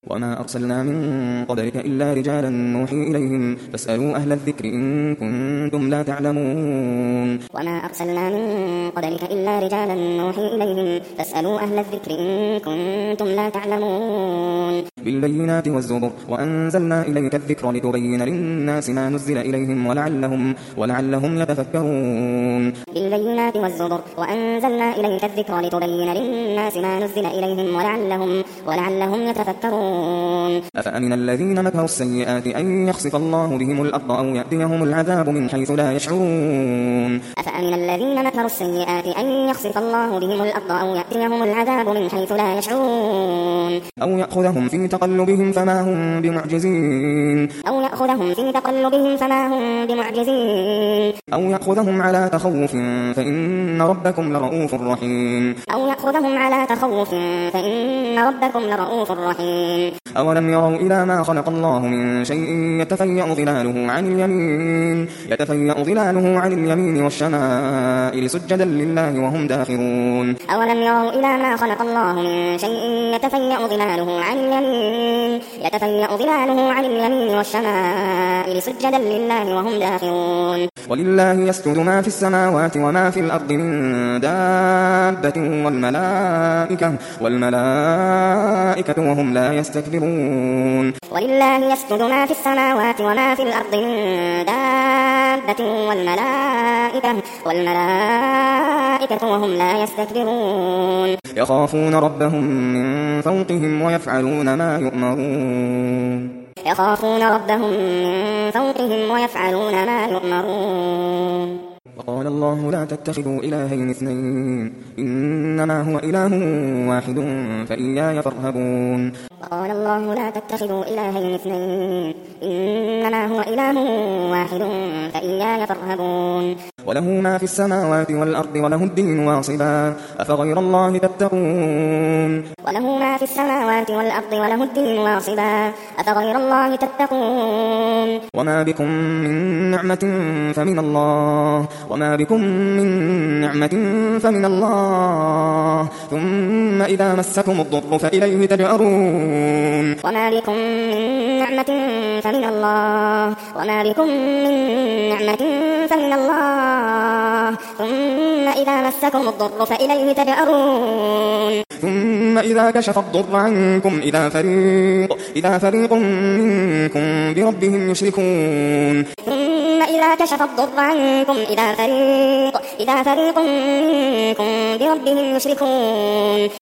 وما أرسلنا من قبلك إلا رجالا نوحي إليهم فاسألوا أهل الذكر إن كنتم لا تعلمون وما أرسلنا من قبلك إلا رجالا نوحي إليهم فاسألوا أهل الذكر إن كنتم لا تعلمون بالبينات والزبر وأنزلنا إليك الذكر لتبين للناس ما نزل إليهم ولعلهم يتفكرون بالبينات والزبر وأنزلنا إليك الذكر لتبين للناس ما نزل إليهم ولعلهم يتفكرون أفأمن الذين مكروا السيئات أن يخسف الله بهم الأرض أو يأتيهم العذاب من حيث لا يشعرون أفأمن الذين مكروا السيئات أن يخسف الله بهم الأرض أو يأتيهم العذاب من حيث لا يشعرون أو يأخذهم في تقلبهم فما هم بمعجزين أو يأخذهم على تخوف فإن ربكم لرؤوف رحيم أولم يروا إلى ما خلق الله من شيء يتفيأ ظلاله عن اليمين والشمائل سجدا لله وهم داخرون أولم يروا إلى ما خلق الله من شيء يتفيأ ظلاله عن اليمين والشمائل سجدا لله وهم داخرون ولله يسجد ما في السماوات وما في الأرض من دابة والملائكة وهم لا يستكبرون ولله يسجد ما في السماوات وما في الأرض من دابة والملائكة وهم لا يستكبرون يخافون ربهم من فوقهم ويفعلون ما يؤمرون وقال الله لا تتخذوا إلهين اثنين إنما هو إله واحد فإياي فارهبون وقال الله لا تتخذوا إلهين اثنين إنما هو إله واحد فإياي فارهبون وله ما في السماوات والأرض وله الدين واصبا أفغير الله تتقون وما بكم من نعمة فمن الله ثم إذا مسكم الضر فإليه تجأرون وما بكم من نعمة فمن الله ثم إذا مسكم الضر فإليه تجأرون ثم إذا كشف الضر عنكم إذا فريق منكم بربهم يشركون ثم إذا كشف الضر عنكم إذا فريق منكم بربهم يشركون